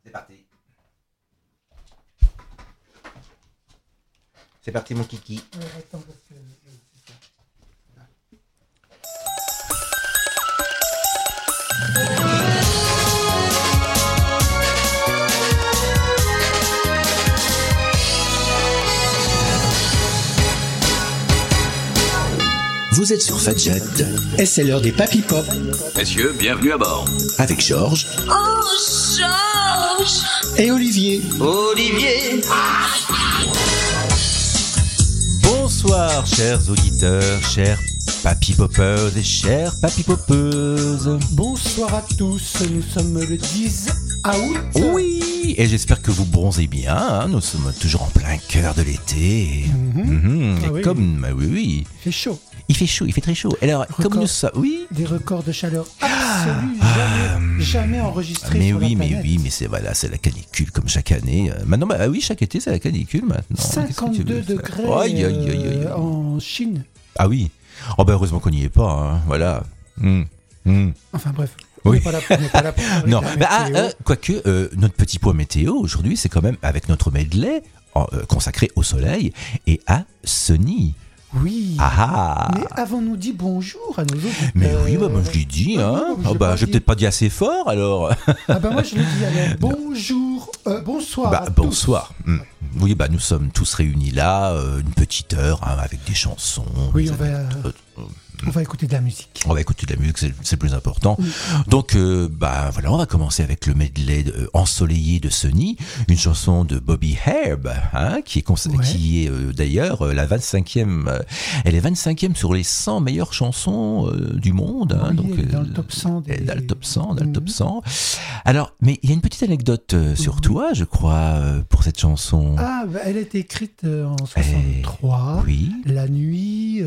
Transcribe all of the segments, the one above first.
C'est parti. C'est parti, mon kiki. Attends, parce que... Vous êtes sur Fadjet et c'est l'heure des Papy Pop Messieurs, bienvenue à bord. avec Georges Oh, Georges! et Olivier. Olivier. Bonsoir, chers auditeurs, chers papy poppers et chères papy poppeuses. Bonsoir à tous, nous sommes le 10 août. Oui, et j'espère que vous bronzez bien. Hein. Nous sommes toujours en plein cœur de l'été. Ah Et oui. comme, oui, Il fait chaud. il fait chaud, il fait très chaud. Alors, Record. comme nous sommes, oui. Des records de chaleur absolus, jamais enregistrés Mais sur la oui, planète. mais c'est voilà, c'est la canicule comme chaque année. Maintenant, bah oui, chaque été c'est la canicule maintenant. Qu'est-ce que tu 52 veux faire? degrés Aïe, aïe, aïe, aïe. en Chine. Ah oui. Oh bah heureusement qu'on n'y est pas. Hein. Voilà. Enfin bref, Oui. on n'est pas là pour parler Non, de la météo. quoique notre petit point météo aujourd'hui, c'est quand même avec notre medley consacré au soleil et à Sony. Oui. Ah Mais avons-nous dit bonjour à nos auditeurs? Mais oui, bah moi je l'ai dit, hein. non, j'ai Oh, pas j'ai dit. peut-être pas dit assez fort alors. Ah bah moi je l'ai dit alors. Bonjour, bonsoir Bah à bonsoir. Oui, bah nous sommes tous réunis là, une petite heure hein, avec des chansons. Oui, des on va écouter de la musique. On va écouter de la musique, c'est le plus important. Donc, bah voilà, on va commencer avec le medley ensoleillé de Sony, une chanson de Bobby Herb, hein, qui est d'ailleurs la 25e. Elle est 25e sur les 100 meilleures chansons du monde. Hein, Oui, donc, elle est dans le top 100 elle est des- dans le top 100, dans le top 100. Alors, mais il y a une petite anecdote sur toi, je crois, pour cette chanson. Ah, bah, elle a été écrite en 63. Oui. La nuit,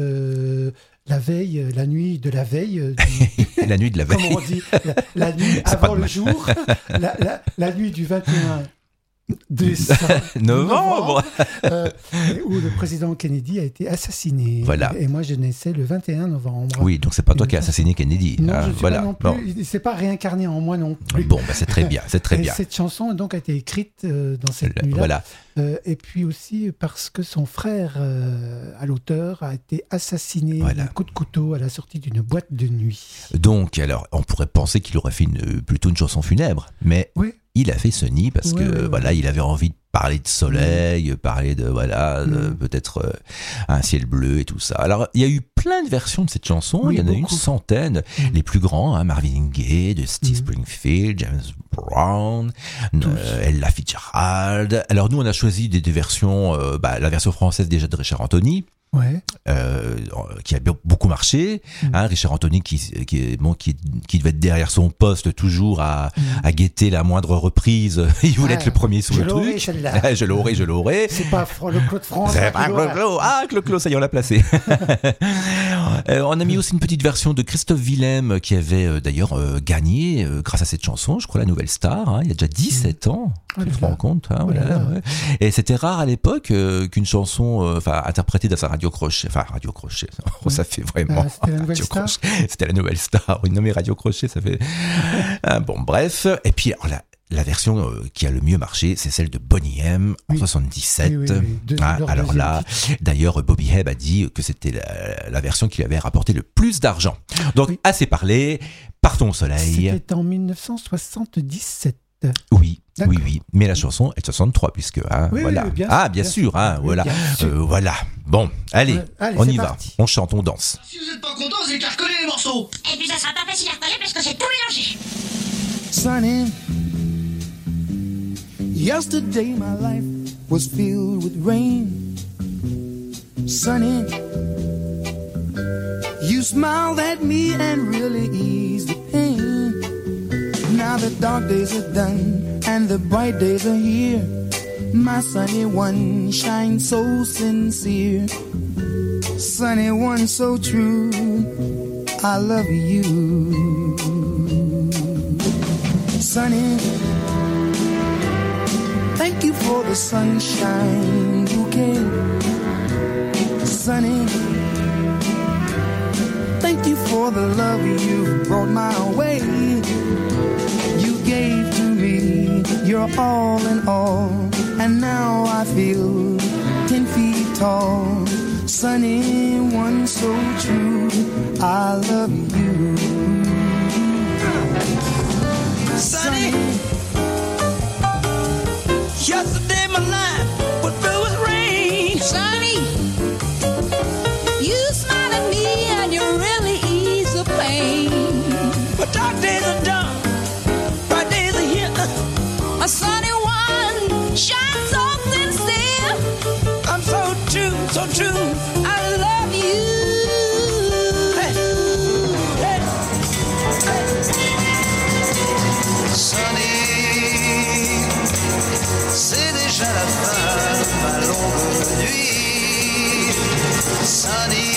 la nuit de la veille. La nuit de la veille. Comment on dit la nuit C'est pas avant de le jour. La nuit du 21 décembre. Novembre. Où le président Kennedy a été assassiné. Voilà. Et moi, je naissais le 21 novembre. Oui, donc c'est pas toi qui as assassiné Kennedy. Non, hein, je ne suis voilà. pas non Bon. plus. Il ne s'est pas réincarné en moi non plus. Bon, bah, c'est très bien, c'est très Et bien. cette chanson donc, a été écrite dans cette nuit-là. Voilà. Et puis aussi parce que son frère, à l'auteur, a été assassiné Voilà. d'un coup de couteau à la sortie d'une boîte de nuit. Donc, alors, on pourrait penser qu'il aurait fait plutôt une chanson funèbre, mais Oui. il a fait Sony parce Ouais, que ouais, voilà, il avait envie de parler de soleil, parler de voilà, peut-être un ciel bleu et tout ça. Alors, il y a eu plein de versions de cette chanson. Oui, Il y en a beaucoup. une centaine. Les plus grands, hein, Marvin Gaye, de Steve Springfield, James Brown, Ella Fitzgerald. Alors nous, on a choisi des versions. La version française déjà de Richard Anthony. Ouais. Qui a beaucoup marché, hein, Richard Anthony qui devait être derrière son poste toujours à guetter la moindre reprise. Il voulait être le premier sur je le l'aurai, truc. celle-là. Je l'aurai. C'est pas le Claude France. C'est pas Clo-Clo. Ah, Clo-Clo, ça y est, on l'a placé. On a mis aussi une petite version de Christophe Willem qui avait d'ailleurs gagné grâce à cette chanson, je crois, la Nouvelle Star, hein, il y a déjà 17 ans. Ah, Tu te déjà. rends compte, hein, voilà, Voilà. ouais. Et c'était rare à l'époque qu'une chanson interprétée dans sa radio crochet, ça fait vraiment Ah, c'était la Nouvelle Radio Star. Crochet. C'était la Nouvelle Star, oui, non mais Radio Crochet, ça fait bon, bref. Et puis alors, la version qui a le mieux marché, c'est celle de Boney M en Oui. 77. Oui. Leur Alors deuxième là, d'ailleurs, Bobby Hebb a dit que c'était la version qui lui avait rapporté le plus d'argent. Donc, Oui. assez parlé, partons au soleil. C'était en 1977. Oui, D'accord. oui. Mais la chanson est de 63, puisque, hein, Oui, voilà. oui, bien Ah, sûr, bien bien sûr, sûr. hein, Oui, voilà. bien sûr. Voilà. Bon, allez, Ouais, allez, on c'est y va. parti. On chante, on danse. Si vous êtes pas content, vous avez qu'à recoller les morceaux. Et puis ça sera pas facile à recoller parce que c'est tout mélangé. Sunny. Yesterday my life was filled with rain. Sunny. You smiled at me and really eased the pain. Now the dark days are done and the bright days are here. My sunny one shines so sincere. Sunny one so true. I love you. Sunny. Thank you for the sunshine bouquet. Sunny. Thank you for the love you brought my way. You gave to me your you're all in all, and now I feel 10 feet tall. Sunny one, so true, I love you. Sunny, yesterday my life was filled with rain. Sonny, you smile at me and you really ease the pain. But dark days are done, bright days are here. A sunny one shines so sincere. I'm so true, I love you. Hey, hey, hey. Sunny, c'est déjà la fin de ma longue nuit. Sunny,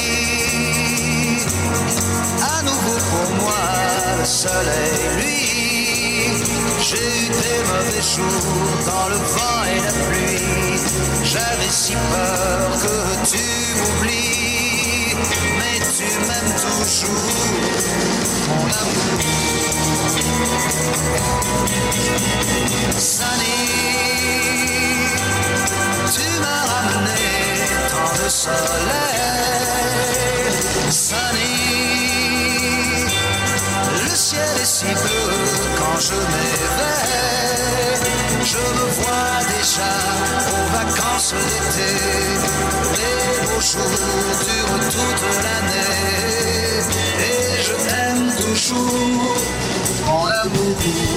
à nouveau pour moi le soleil, lui. J'ai eu des mauvais jours dans le vent et la pluie. J'avais si peur que tu m'oublies, mais tu m'aimes toujours, mon amour. Sunny, tu m'as ramené tant de soleil. Sunny, le ciel est si bleu quand je m'éveille. Je me vois déjà aux vacances d'été. Les beaux jours durent toute l'année. Et je t'aime toujours, mon amour.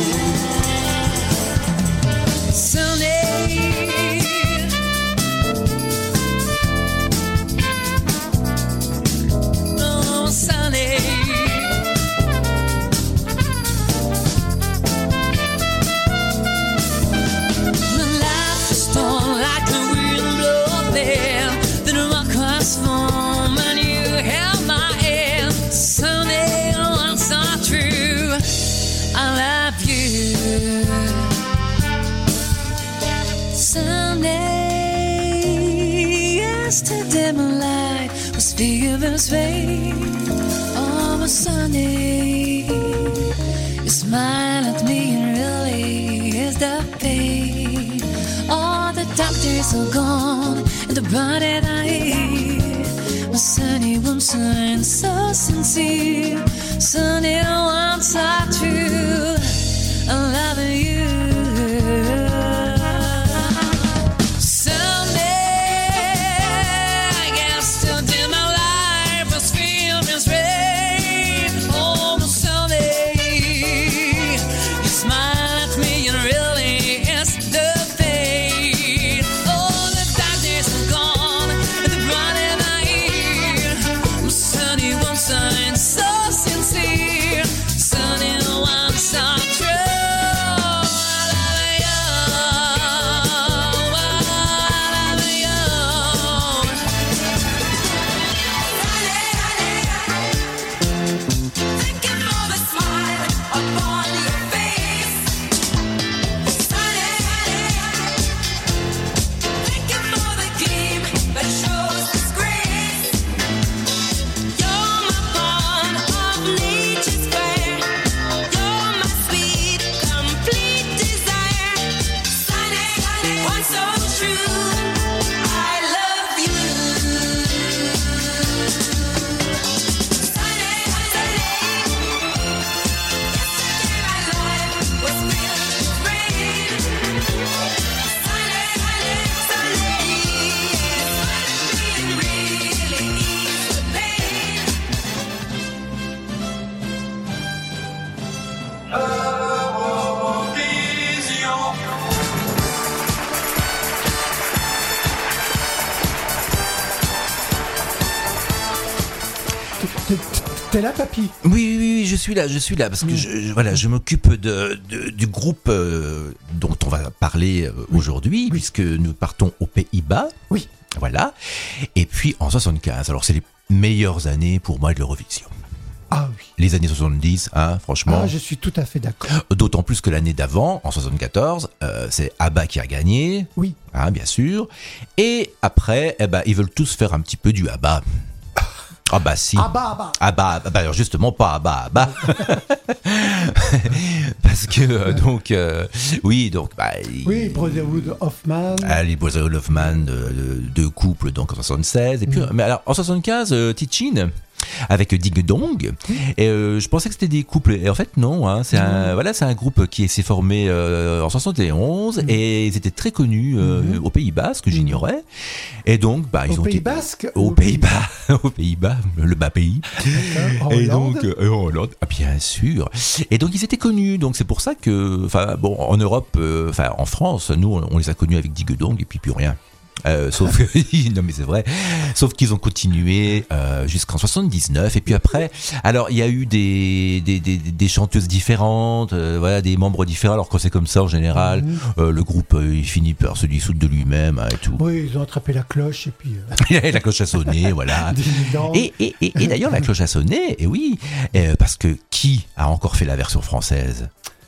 Yesterday my life was filled with rain. Oh, my Sunday, you smile at me and really is the pain. All the dark days are gone and the bright that I hear. My sunny one shines so sincere. Sunny ones are true. I love you. T'es là, papy? Oui, je suis là, parce que je m'occupe du groupe dont on va parler aujourd'hui, puisque nous partons aux Pays-Bas. Oui. Voilà. Et puis en 75, alors c'est les meilleures années pour moi de l'Eurovision. Ah oui. Les années 70, franchement. Ah, je suis tout à fait d'accord. D'autant plus que l'année d'avant, en 74, c'est ABBA qui a gagné. Oui. Bien sûr. Et après, ils veulent tous faire un petit peu du ABBA. Ah bah si. Abba. Ah bah alors justement pas bah. Parce que oui donc Oui, Brotherhood of Man. Les Brotherhood of Man, deux couples donc en 76 et puis mais alors en 75 Tichin avec Ding Dong et je pensais que c'était des couples et en fait non hein, c'est un groupe qui s'est formé en 71 et ils étaient très connus au Pays Basque que j'ignorais et donc ils ont été au Pays-Bas le bas pays et donc en Hollande bien sûr et donc ils étaient connus donc c'est pour ça que en Europe en France nous on les a connus avec Ding Dong et puis plus rien. Sauf non mais c'est vrai, sauf qu'ils ont continué jusqu'en 79 et puis après, alors il y a eu des chanteuses différentes, des membres différents. Alors quand c'est comme ça en général, le groupe il finit par se dissoudre de lui-même et tout. Oui, ils ont attrapé la cloche et puis. La cloche a sonné, voilà. et d'ailleurs la cloche a sonné, et oui, parce que qui a encore fait la version française?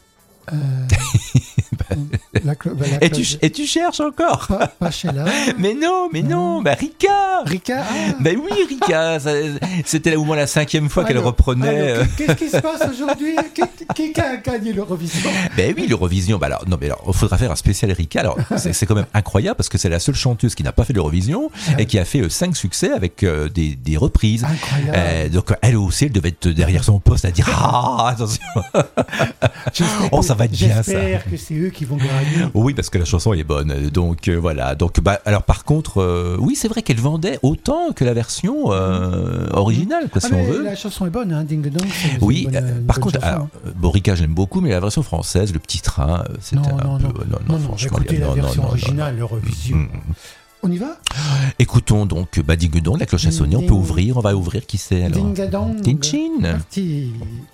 Et tu cherches encore? Pas Sheila. Mais non, Rika. Rika. Oui, Rika. C'était au moins la 5e fois qu'elle reprenait. Qu'est-ce qui se passe aujourd'hui? Qui a gagné l'Eurovision? Oui, l'Eurovision. Alors, il faudra faire un spécial Rika. Alors, c'est quand même incroyable parce que c'est la seule chanteuse qui n'a pas fait l'Eurovision et qui a fait 5 succès avec des reprises. Incroyable. Donc, elle aussi, elle devait être derrière son poste à dire attention. Ça va être bien ça. J'espère que c'est eux qui vont gagner. Oui, parce que la chanson est bonne. Donc voilà. Donc alors par contre, oui, c'est vrai qu'elle vendait autant que la version originale, si on veut. La chanson est bonne, hein, Ding Dong. Oui. Par contre, Rika, je l'aime beaucoup, mais la version française, le petit train, c'était un peu. Non, franchement. Écoutez la version originale, l'Eurovision. On y va? Écoutons donc Ding Dong, la cloche a sonné. On peut ouvrir. On va ouvrir. Qui c'est alors? Ding Dong. Tichin. Parti.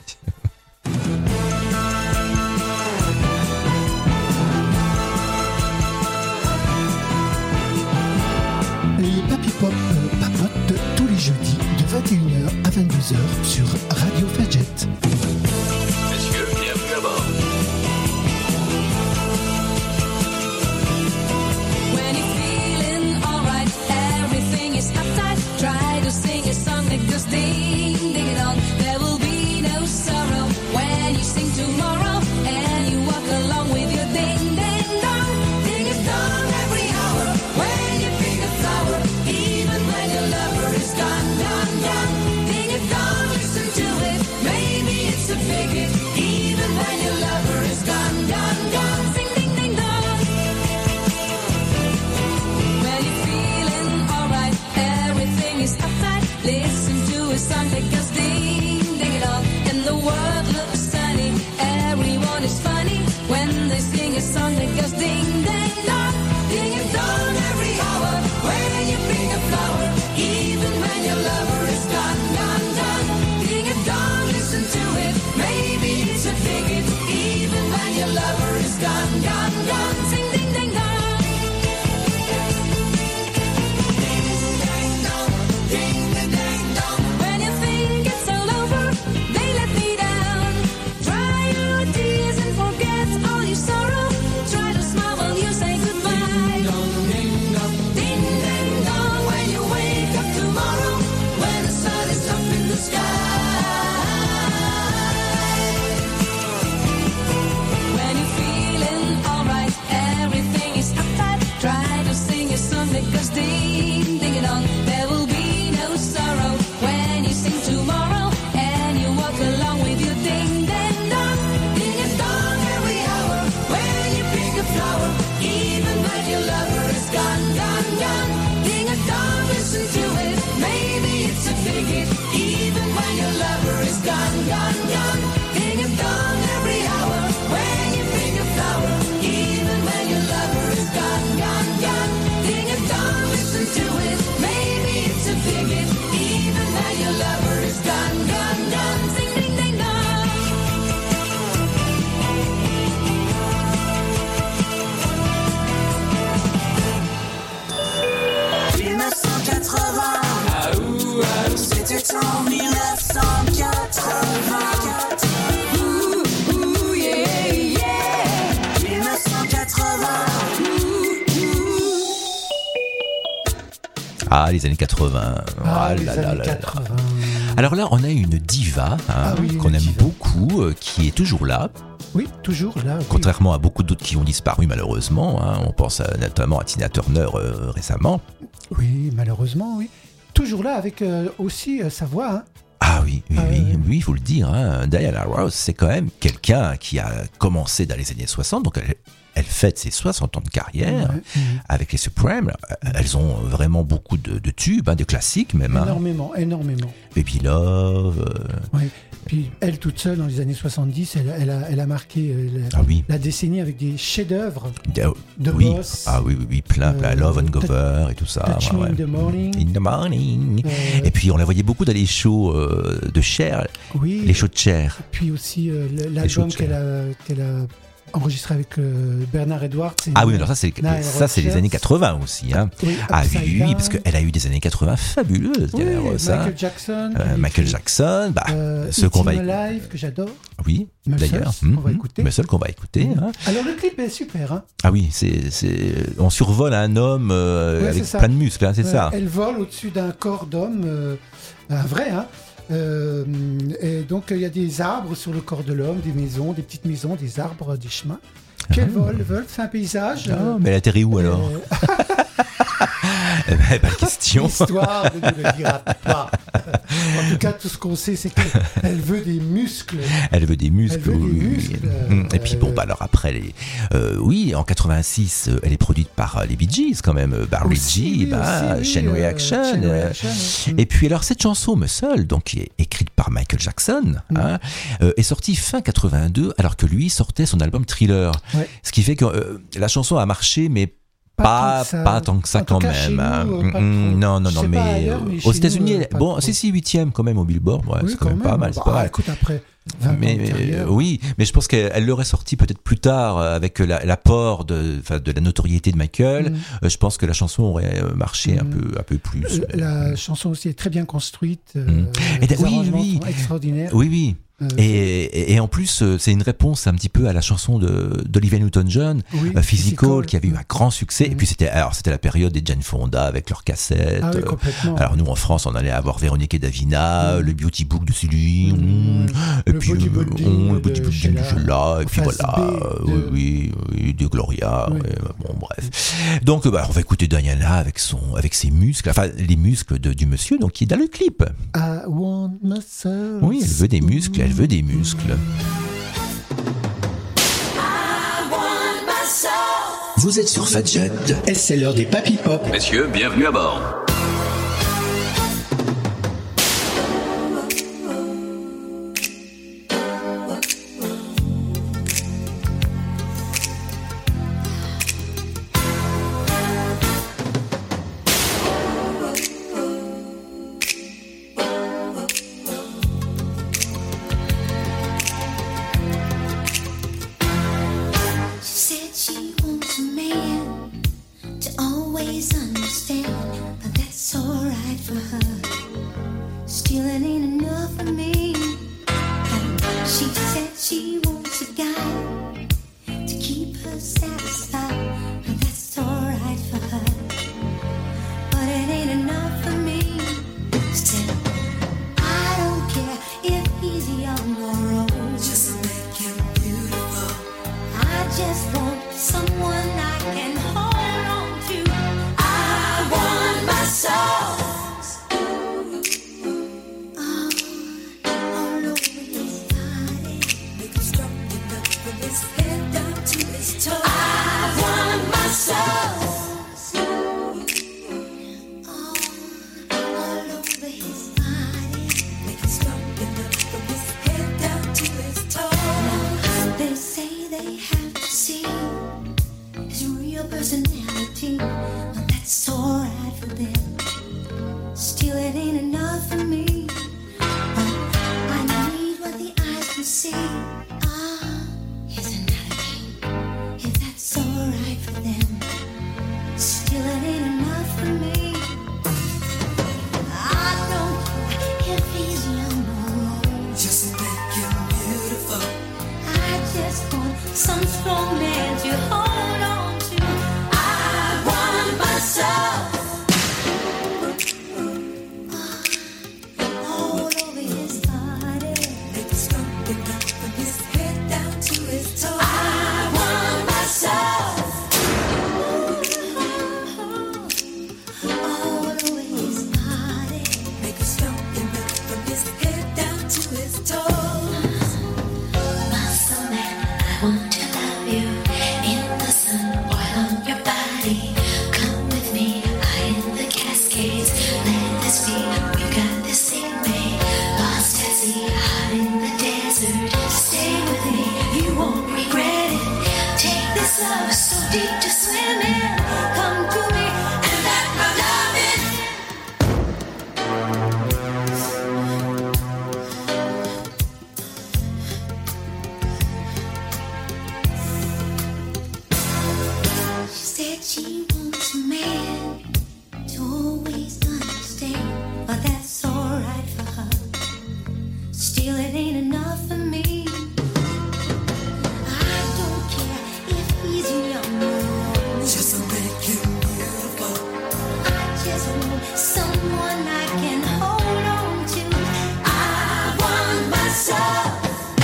Les Papy Pop papotent tous les jeudis de 21h à 22h sur Radio Fadjet. Messieurs, bienvenue à bord. When you're feeling alright, everything is uptight. Try to sing a song that goes ding, ding it on. There will be no sorrow when you sing tomorrow and you walk along with your ding, ding dong. Ding it dong every hour when you pick a flower, even when your lover is gone, gone, gone. Ding it dong, listen to it. Maybe it's a figure, even when your lover is gone, gone, gone. Sing ding, ding dong. When you're feeling alright, everything is uptight. Listen to a song that goes ding, ding it all. And the world looks sunny, everyone is funny when they sing a song that goes ding, ding dong. Ding it dong every hour when you pick a flower, even when your lover is gone, gone, gone. Ding it dong, listen to it. Maybe it's a figure, even when your lover is gone, gone, gone. Sing ding, ding dong. When you think it's all over, they let me down. Dry your tears and forget all your sorrow. Try to smile while you say goodbye. Ding ding dong when you wake up tomorrow, when the sun is up in the sky. When you're feeling alright, Ah, les années 80. Ah, les là là années là là. 80. Alors là, on a une diva Oui, qu'on une aime diva. beaucoup, qui est toujours là. Oui, toujours là. oui. Contrairement à beaucoup d'autres qui ont disparu malheureusement, on pense notamment à Tina Turner récemment. Oui, malheureusement, oui. Toujours là avec aussi sa voix. Hein. Ah oui, il faut le dire. Diana Ross, c'est quand même quelqu'un qui a commencé dans les années 60, donc elle fête ses 60 ans de carrière avec les Supremes. Elles ont vraiment beaucoup de tubes, de classiques même. Énormément. Baby Love. Oui. Puis elle toute seule dans les années 70, elle a marqué la décennie avec des chefs-d'œuvre de Boss. Ah oui, plein. Love and Gover et tout ça. Touch Me in the Morning. In the Morning. Et puis on la voyait beaucoup dans les shows de Cher. Oui. Les shows de Cher. Puis aussi l'album qu'elle a enregistré avec Bernard Edwards. Ah oui, alors ça c'est les années 80 aussi. Oui, oui, parce qu'elle a eu des années 80 fabuleuses. Oui, ça. Michael Jackson. Michael Jackson, ceux qu'on va Alive, que j'adore. Oui, Muscle, d'ailleurs. qu'on va écouter. Muscle qu'on va écouter. Alors le clip est super. Ah oui, on survole un homme avec plein de muscles, c'est ça. Elle vole au-dessus d'un corps d'homme, un vrai, et donc il y a des arbres sur le corps de l'homme, des maisons, des petites maisons, des arbres, des chemins. Qu'elle vole, c'est un paysage. Mais elle atterrit où alors Pas de question. L'histoire ne nous le dira pas. En tout cas, tout ce qu'on sait, c'est qu'elle veut des muscles. Elle veut des muscles. Et puis alors après, en 86, elle est produite par les Bee Gees quand même, Barry G, Chain Reaction. Et puis alors cette chanson Muscle, donc qui est écrite par Michael Jackson, est sortie fin 82, alors que lui sortait son album Thriller. Ouais. Ce qui fait que la chanson a marché, mais pas tant que ça quand même. Non, mais aux États-Unis, c'est 8e quand même au Billboard. Ouais, c'est quand même pas mal. Écoute, après 20 oui, mais je pense qu'elle l'aurait sorti peut-être plus tard avec l'apport de la notoriété de Michael. Je pense que la chanson aurait marché un peu plus. La chanson aussi est très bien construite. Les arrangements sont extraordinaires. Oui. Et en plus, c'est une réponse un petit peu à la chanson d'Olivia Newton-John, Physical, qui avait eu un grand succès. Et puis c'était la période des Jane Fonda avec leurs cassettes. Ah oui, complètement. Alors nous en France, on allait avoir Véronique et Davina, le Beauty Book de Céline, et puis le Body Building de Sheila, et puis voilà, de Gloria. Bon, bref. Donc on va écouter Diana avec ses muscles, enfin les muscles du monsieur, donc qui est dans le clip. I want muscle. Oui, elle veut des muscles. Elle veut des muscles. Vous êtes sur Fadjet et c'est l'heure des Papy Pop. Messieurs, bienvenue à bord. love is so deep to swim in. Come to me and let my love in. She said she wants a man to always understand, but that's alright for her. Still, it ain't enough for me. I don't care if he's young or old. Just make him beautiful. I just want someone I can hold on to. I want my soul.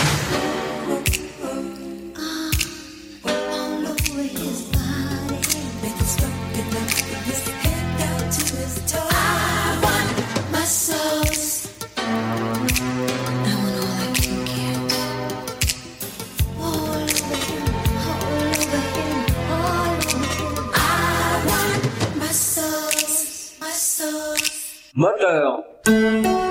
All over his body. Make it stop it up from his head down to his toes. I want my soul. I want all I can get. All over him, all over him, all over him. I want my soul, my soul. Moteur.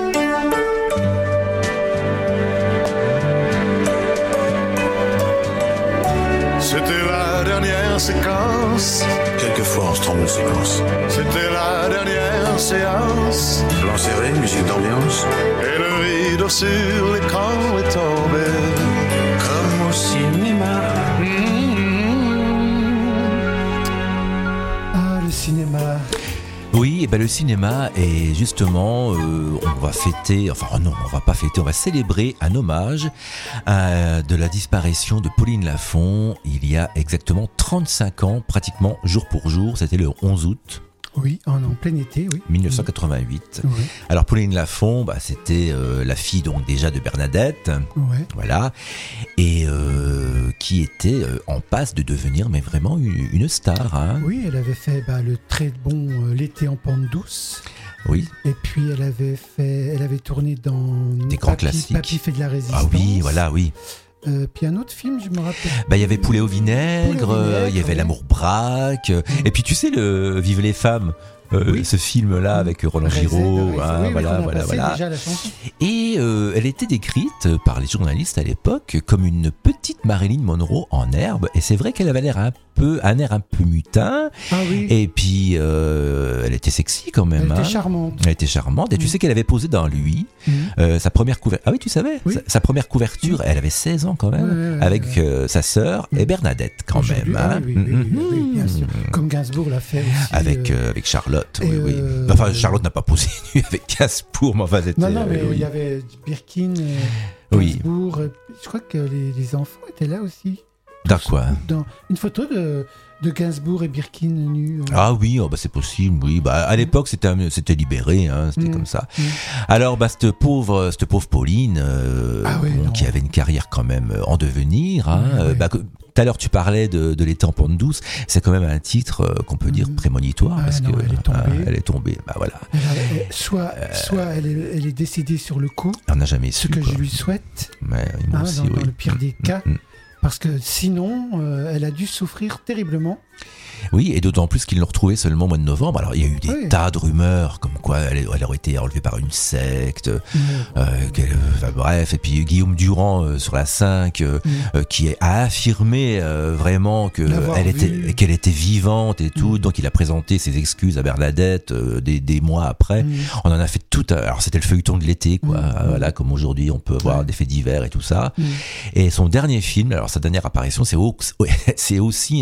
C'était la dernière séquence. Quelquefois, on se trompe de séquence. C'était la dernière séance. Plan serré, musique d'ambiance. Et le rideau sur l'écran est tombé. Comme au cinéma. Ah, le cinéma. Oui, et ben le cinéma est justement, on va fêter, enfin non, on va pas fêter, on va célébrer un hommage de la disparition de Pauline Lafont il y a exactement 35 ans, pratiquement jour pour jour, c'était le 11 août. Oui, en plein été, oui. 1988. Oui. Alors Pauline Lafont, bah, c'était la fille donc déjà de Bernadette, Ouais. voilà, et qui était en passe de devenir mais vraiment une star. Hein. Oui, elle avait fait le très bon L'été en pente douce. Oui. Et puis elle avait tourné dans Des grands classiques. Papy fait de la résistance. Ah oui, voilà, oui. Puis un autre film, je me rappelle. Bah, il y avait Poulet au vinaigre, il y avait oui. L'amour braque, et puis tu sais, le Vive les femmes. Oui. Ce film-là avec Roland Giraud, hein, oui, voilà, on a passé voilà. déjà la chanson. Et elle était décrite par les journalistes à l'époque comme une petite Marilyn Monroe en herbe. Et c'est vrai qu'elle avait un air un peu mutin. Ah oui. Et puis elle était sexy quand même. Elle était charmante. Elle était charmante. Et tu sais qu'elle avait posé dans Lui sa première couverture. Ah oui, tu savais. Oui. Sa première couverture. Elle avait 16 ans quand même, avec sa sœur et Bernadette quand Aujourd'hui, même. Hein. oui, bien sûr. Comme Gainsbourg l'a fait aussi. Avec Charlotte. Oui, et oui. Enfin, Charlotte n'a pas posé nu avec Gainsbourg, mais enfin, c'était. Non, mais oui. il y avait Birkin, Oui. Gainsbourg. Je crois que les enfants étaient là aussi. Dans quoi? Dans une photo de Gainsbourg et Birkin nus. Ah oui, oh, bah c'est possible, oui. Bah, à l'époque, c'était libéré, hein, c'était comme ça. Alors, bah, cette pauvre Pauline, qui avait une carrière quand même en devenir, hein, bah, tout à l'heure, tu parlais de L'été en pente douce. C'est quand même un titre qu'on peut dire prémonitoire, parce que elle est tombée. Bah voilà. Soit elle est décédée sur le coup. On n'a jamais ce su. que quoi. je lui souhaite. Ouais, moi aussi, dans le pire des cas. Parce que sinon, elle a dû souffrir terriblement. Oui, et d'autant plus qu'ils l'ont retrouvée seulement au mois de novembre. Alors, il y a eu des tas de rumeurs, comme quoi elle aurait été enlevée par une secte. Bref, et puis Guillaume Durand sur la 5, qui a affirmé vraiment qu'elle était vivante et tout. Donc, il a présenté ses excuses à Bernadette des mois après. On en a fait tout. Alors, c'était le feuilleton de l'été, quoi. Voilà, comme aujourd'hui, on peut avoir des faits divers et tout ça. Et son dernier film, alors sa dernière apparition, c'est aussi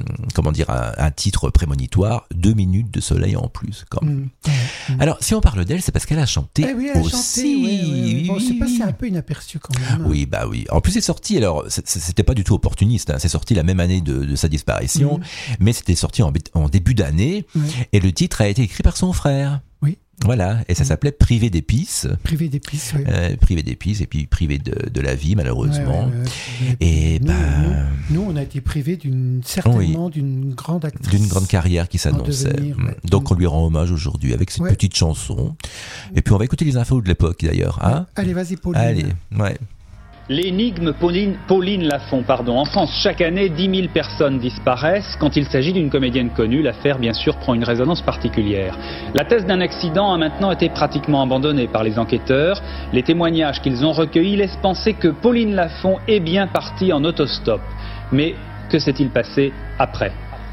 un titre prémonitoire, 2 minutes de soleil en plus, quand même. Alors, si on parle d'elle, c'est parce qu'elle a chanté elle aussi. A chanté, Bon, c'est passé un peu inaperçu quand même. Oui, bah oui. En plus, c'est sorti, alors, c'était pas du tout opportuniste, hein. C'est sorti la même année de sa disparition, mais c'était sorti en début d'année, et le titre a été écrit par son frère. Oui. Voilà, et ça s'appelait Privé d'épices. Privé d'épices, oui. Privé d'épices, et puis privé de la vie, malheureusement. Et nous, on a été privés d'une grande actrice. D'une grande carrière qui s'annonçait. Donc, on lui rend hommage aujourd'hui avec cette petite chanson. Et puis, on va écouter les infos de l'époque, d'ailleurs. Hein. Allez, vas-y, Pauline. Allez, ouais. L'énigme Pauline Lafont, En France, chaque année, 10 000 personnes disparaissent. Quand il s'agit d'une comédienne connue, l'affaire, bien sûr, prend une résonance particulière. La thèse d'un accident a maintenant été pratiquement abandonnée par les enquêteurs. Les témoignages qu'ils ont recueillis laissent penser que Pauline Lafont est bien partie en autostop. Mais Que s'est-il passé après ?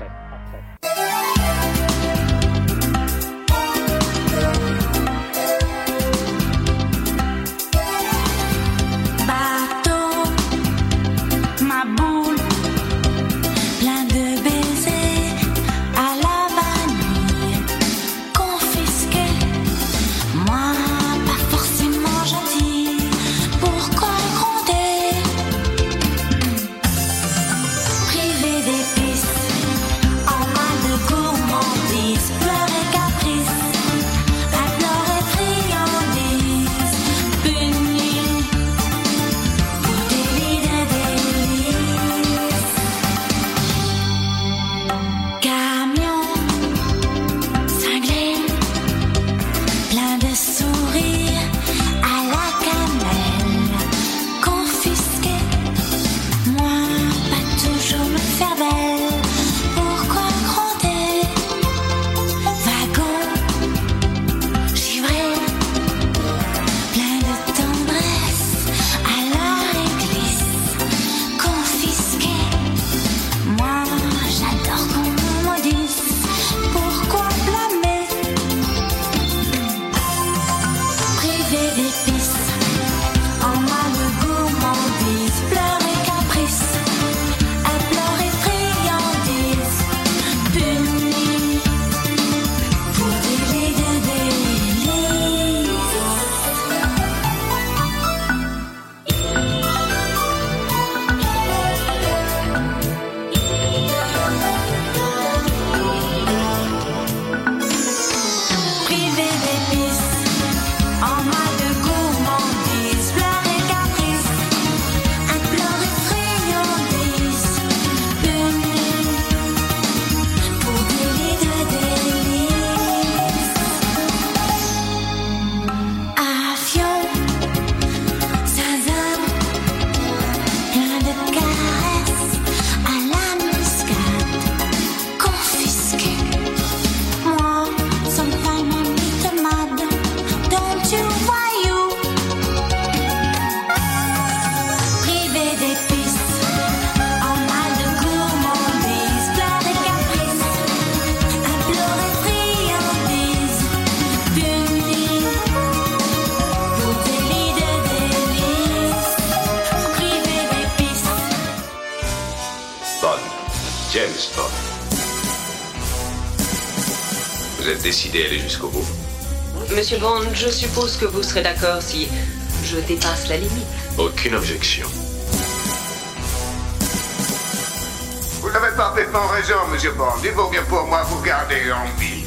James Bond. Vous êtes décidé à aller jusqu'au bout? Monsieur Bond, je suppose que vous serez d'accord si je dépasse la limite. Aucune objection. Vous avez parfaitement raison, Monsieur Bond. Il vaut bien pour moi vous garder en vie.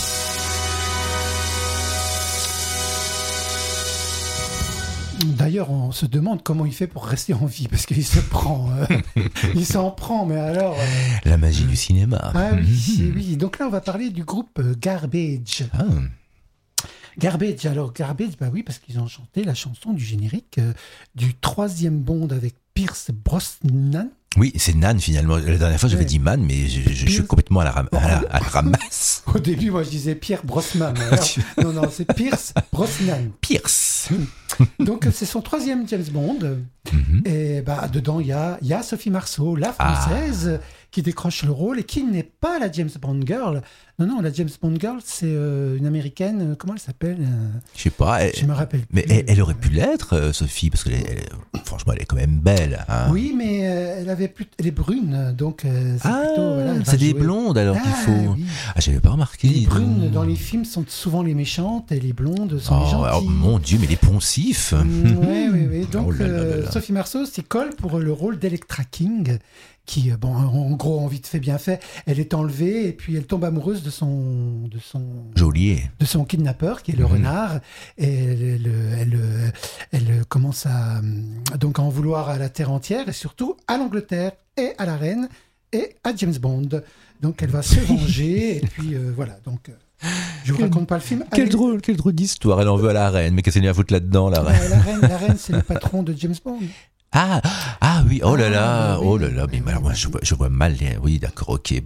D'ailleurs, on se demande comment il fait pour rester en vie, parce qu'il se prend, il s'en prend, mais alors... La magie du cinéma. Ah oui, oui. Donc là, on va parler du groupe Garbage. Ah. Garbage, alors Garbage, bah oui, parce qu'ils ont chanté la chanson du générique du 3e Bond avec Pierce Brosnan. Oui, c'est Nan finalement. La dernière fois, j'avais dit Man, mais je suis complètement à la ramasse. Au début, moi, je disais Pierre Brosnan. Alors, non, c'est Pierce Brosnan. Pierce. Donc, c'est son 3e James Bond. Et bah, dedans, il y a Sophie Marceau, la française, qui décroche le rôle et qui n'est pas la James Bond girl. Non, la James Bond girl, c'est une américaine. Comment elle s'appelle? Je sais pas. Je me rappelle plus. Mais elle aurait pu l'être, Sophie, parce que franchement, elle est quand même belle. Hein. Oui, mais elle est brune, donc c'est plutôt. Voilà, c'est des blondes alors qu'il faut. Oui. Ah, j'avais pas remarqué. Les brunes dans les films sont souvent les méchantes et les blondes sont les gentilles. Oh mon Dieu, mais les poncifs. Oui. Donc Sophie Marceau s'y colle pour le rôle d'Electra King. Qui, en gros, en vite fait, bien fait, elle est enlevée et puis elle tombe amoureuse de son geôlier, de son kidnappeur, qui est le renard. Et elle commence à en vouloir à la terre entière et surtout à l'Angleterre et à la reine et à James Bond. Donc elle va se venger et puis voilà. Donc je vous raconte pas le film. Quel drôle d'histoire. Elle en veut à la reine, mais qu'est-ce qu'elle a à foutre là-dedans, la reine? La reine, c'est le patron de James Bond. Ah oui, oh là là, mais alors moi je vois mal. Oui, d'accord, ok, bon.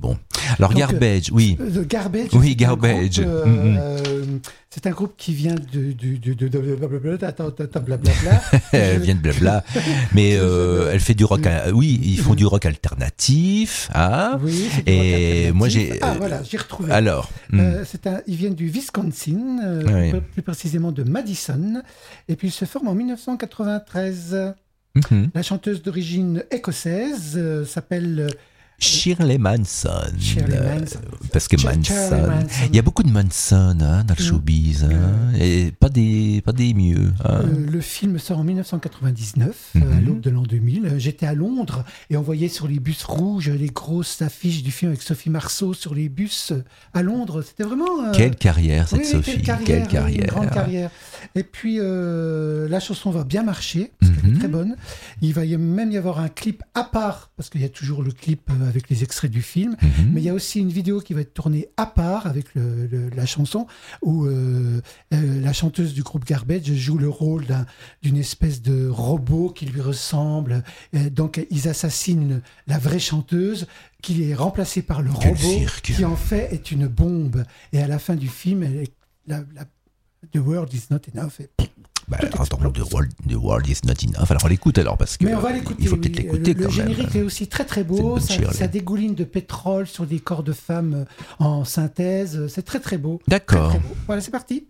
Alors, Donc, Garbage, oui. The Garbage. Oui, c'est Garbage. un groupe, c'est un groupe qui vient de blablabla. Elle vient de blabla. Mais elle fait du rock. Oui, ils font du rock alternatif. Hein. Oui, c'est du rock Et alternatif. moi, j'ai. Voilà, j'ai retrouvé. Alors. Ils viennent du Wisconsin, Oui. plus précisément de Madison. Et puis ils se forment en 1993. La chanteuse d'origine écossaise s'appelle Shirley Manson. Shirley Manson. Parce que Manson. Il y a beaucoup de Manson dans le showbiz. Et pas des mieux. Le film sort en 1999, à l'aube de l'an 2000. J'étais à Londres et on voyait sur les bus rouges les grosses affiches du film avec Sophie Marceau sur les bus à Londres. C'était vraiment... Quelle carrière cette oui, Sophie. Quelle carrière. Une grande carrière. Et puis la chanson va bien marcher, parce qu'elle est très bonne. Il va même y avoir un clip à part, parce qu'il y a toujours le clip avec les extraits du film, mais il y a aussi une vidéo qui va être tournée à part avec la chanson, où la chanteuse du groupe Garbage joue le rôle d'une espèce de robot qui lui ressemble. Donc ils assassinent la vraie chanteuse, qui est remplacée par le robot, qui en fait est une bombe. Et à la fin du film, The World is not enough. Attends, The World is not enough. Alors on l'écoute alors, parce que mais on va l'écouter, il faut peut-être l'écouter quand même. Le générique est aussi très très beau. Ça dégouline de pétrole sur des corps de femmes en synthèse. C'est très très beau. D'accord. Très, très beau. Voilà, c'est parti.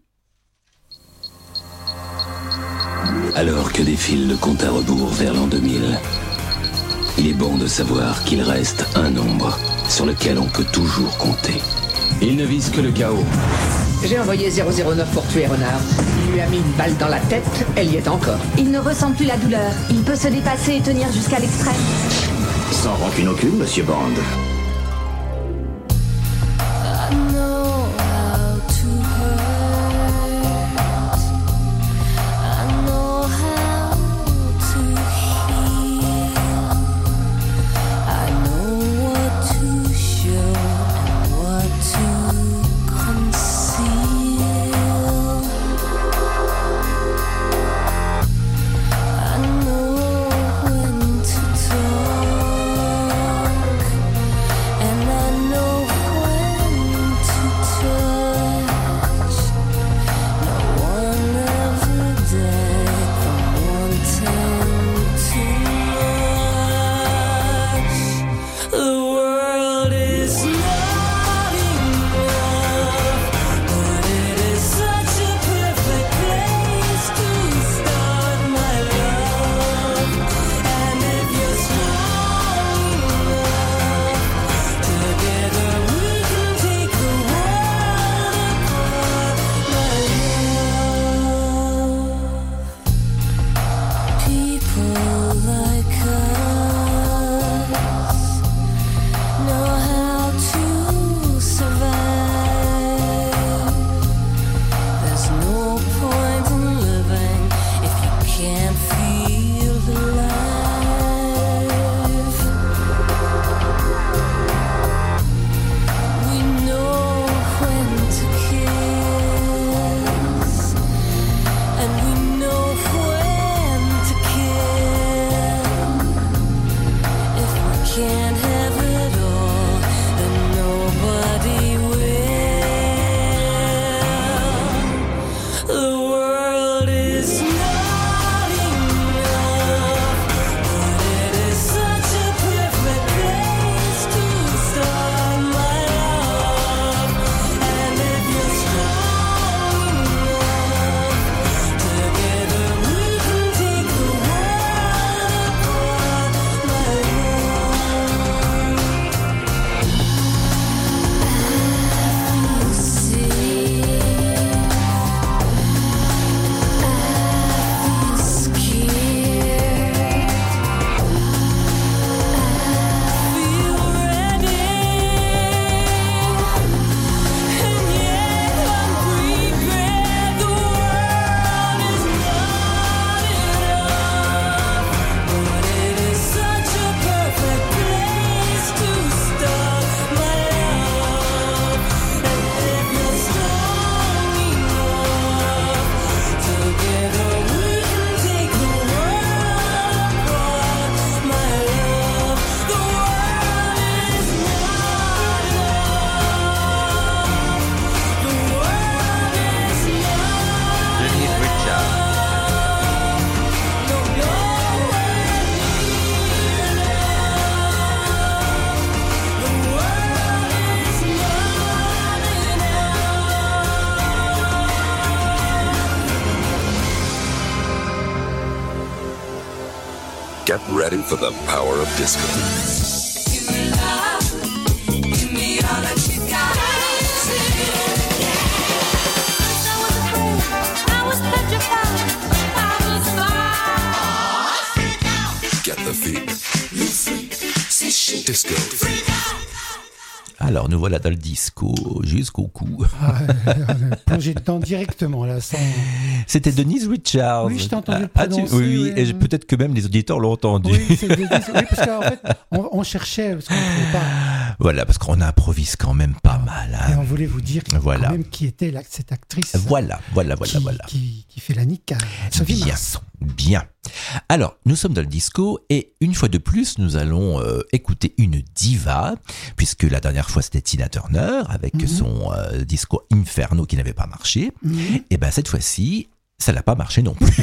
Alors que défile le compte à rebours vers l'an 2000, il est bon de savoir qu'il reste un nombre sur lequel on peut toujours compter. Il ne vise que le chaos. J'ai envoyé 009 pour tuer Renard. Il lui a mis une balle dans la tête, elle y est encore. Il ne ressent plus la douleur. Il peut se dépasser et tenir jusqu'à l'extrême. Sans rancune aucune, Monsieur Bond. Know how to Get ready for the power of disco. Get the feeling. Disco. Alors, nous voilà dans le disco, jusqu'au cou. On est plongé dedans directement, là, sans... C'était Denise Richards. Oui, je t'ai entendu le prononcer. Oui, et peut-être que même les auditeurs l'ont entendu. Oui, c'est Denise. Oui, parce qu'en fait, on cherchait, parce qu'on ne trouvait pas. Voilà, parce qu'on improvise quand même pas mal. Hein. Et on voulait vous dire quand même qui était cette actrice. Voilà. Qui fait la nique à Sophie Marceau. Bien. Alors, nous sommes dans le disco et une fois de plus, nous allons écouter une diva, puisque la dernière fois c'était Tina Turner avec son disco Inferno qui n'avait pas marché. Et ben cette fois-ci, ça n'a pas marché non plus.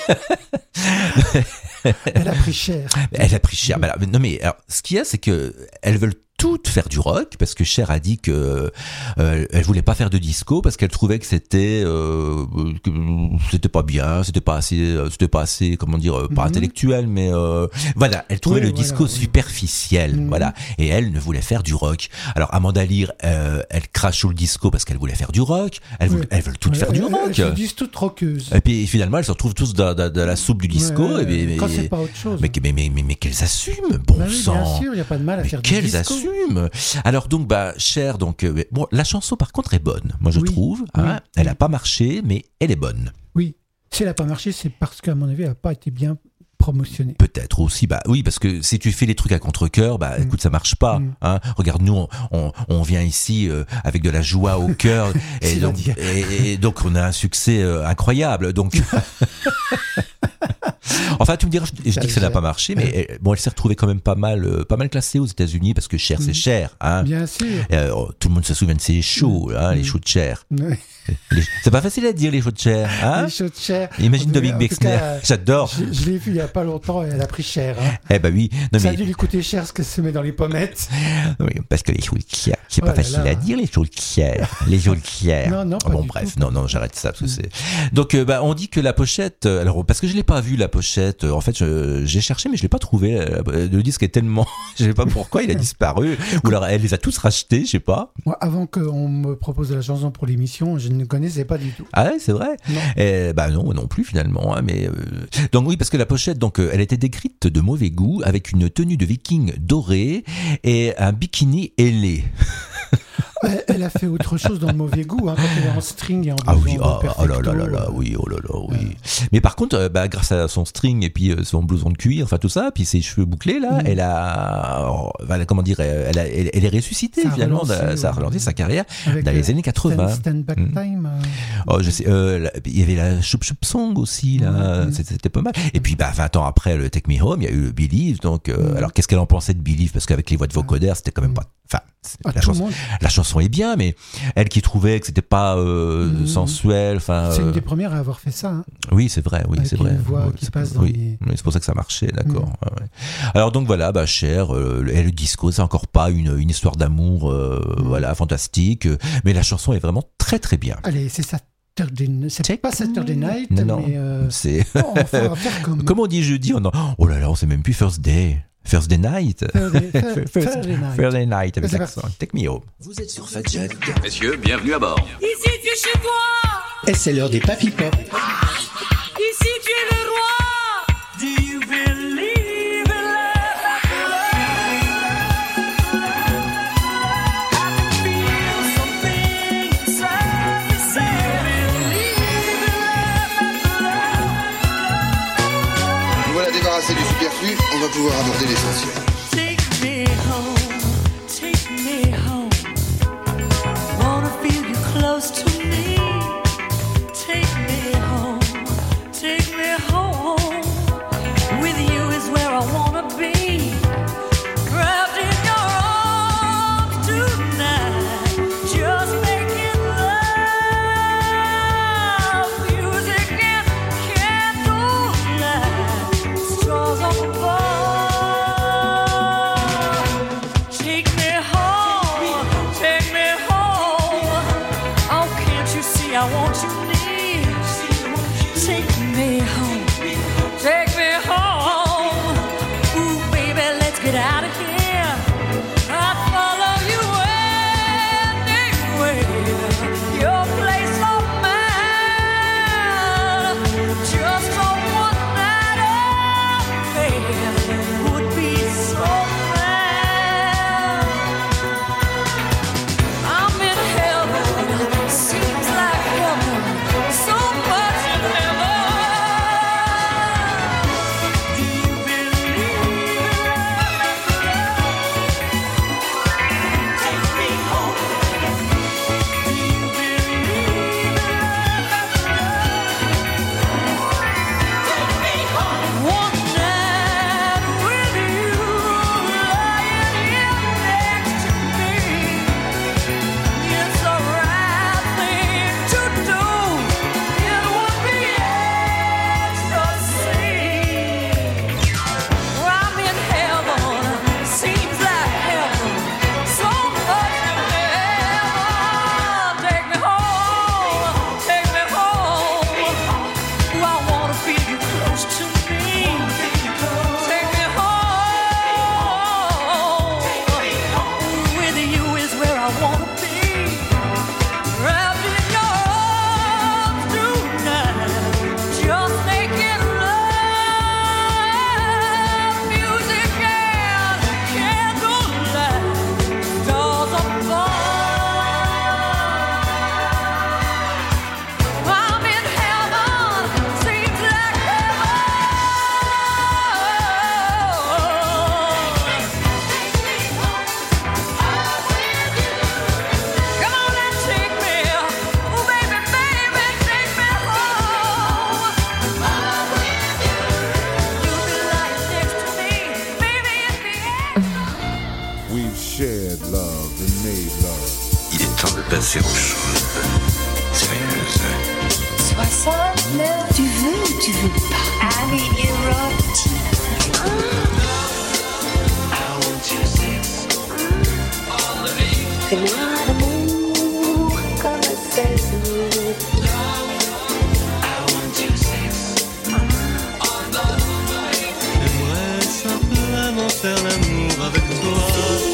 Elle a pris cher. Non mais alors, ce qu'il y a, c'est que elles veulent toutes faire du rock parce que Cher a dit que elle voulait pas faire de disco parce qu'elle trouvait que c'était pas bien, c'était pas assez comment dire, pas intellectuel, mais voilà, elle trouvait le disco superficiel, voilà, et elle ne voulait faire du rock. Alors Amanda Lear, elle crache sur le disco parce qu'elle voulait faire du rock, elles veulent toutes faire du rock. Elles se disent toutes rockeuses. Et puis finalement elles se retrouvent tous dans la soupe du disco. Quand c'est pas autre chose. Mais qu'elles assument, bon sang. Bien sûr, il y a pas de mal à faire du disco. Qu'elles assument. Alors donc Cher, donc bon, la chanson par contre est bonne, moi je trouve. Elle a pas marché, mais elle est bonne. Oui, si elle a pas marché, c'est parce qu'à mon avis, elle a pas été bien promotionnée. Peut-être aussi, oui, parce que si tu fais les trucs à contre-cœur, écoute, ça marche pas. Hein. Regarde, nous, on vient ici avec de la joie au cœur, et donc on a un succès incroyable. Donc. Enfin, tu me diras, je dis que ça n'a pas marché, mais elle s'est retrouvée quand même pas mal classée aux États-Unis parce que Cher, c'est Cher, hein. Bien sûr. Tout le monde se souvient de ces shows, les shows de Cher. C'est pas facile à dire les shows de Cher, hein. Les shows de Cher. Imagine Dominique Bexner, j'adore. Je l'ai vu il y a pas longtemps et elle a pris cher. Hein. Eh ben oui. Ça a dû lui coûter cher ce qu'elle se met dans les pommettes. Oui, parce que les shows de Cher, c'est pas facile à dire les shows de Cher. Les shows de Cher. Non, bon, bref, non, j'arrête ça parce que c'est. Donc, on dit que la pochette, alors parce que je l'ai pas vu la pochette. En fait, j'ai cherché, mais je l'ai pas trouvé. Le disque est tellement, je sais pas pourquoi, il a disparu. Ou alors, elle les a tous rachetés, je sais pas. Moi, avant qu'on me propose la chanson pour l'émission, je ne connaissais pas du tout. Ah ouais, c'est vrai. Non. Non plus finalement. Hein, mais donc oui, parce que la pochette, donc, elle était décrite de mauvais goût, avec une tenue de viking dorée et un bikini ailé. Elle a fait autre chose dans le mauvais goût, hein, quand elle est en string et en blouson. Ah oui, oh là là, oui. Mais par contre, grâce à son string et puis son blouson de cuir, enfin tout ça, puis ses cheveux bouclés là, elle est ressuscitée finalement, ça a ralenti sa carrière dans les années 80. Stand Back Time. Je sais, il y avait la Choup Choup Song aussi là, c'était pas mal. Et puis 20 ans après le Take Me Home, il y a eu Believe. Donc alors qu'est-ce qu'elle en pensait de Believe, parce qu'avec les voix de vocodeurs, c'était quand même pas. Enfin, la chanson est bien, mais elle qui trouvait que c'était pas sensuel. C'est une des premières à avoir fait ça. Hein. Oui, c'est vrai. Oui, c'est vrai. Une voix qui passe dans les... c'est pour ça que ça marchait, d'accord. Ouais. Alors donc voilà, Cher, et le disco, c'est encore pas une histoire d'amour, voilà, fantastique, mais la chanson est vraiment très très bien. Allez, c'est ça. C'est pas Saturday Night, non, mais c'est. On va faire comme. Comment on dit jeudi? Oh là là, on sait même plus First Day. Thursday Night. Thursday Night avec l'accent. Take me home. Vous êtes sur Fadjet. Messieurs, bienvenue à bord. Ici, tu es chez toi. Et c'est l'heure des Papy Pop. Ici, tu es le roi. Do you believe in love after love? I can feel something inside me say, believe in love after love. Nous voilà débarrassés du superflu, on va pouvoir aborder l'essentiel. Take me home. Wanna feel you close to me. Take me home. With you is where I wanna be. Wrapped in your arms tonight. Just making love. Music and candlelight. Stars up above. Take me home. Oh, can't you see I want you near? Take me home. passer aux choses sérieuses. 69. Tu veux ou tu veux pas? Allez, érotique. Fais-moi l'amour comme à 16 ans. J'aimerais simplement faire l'amour avec toi.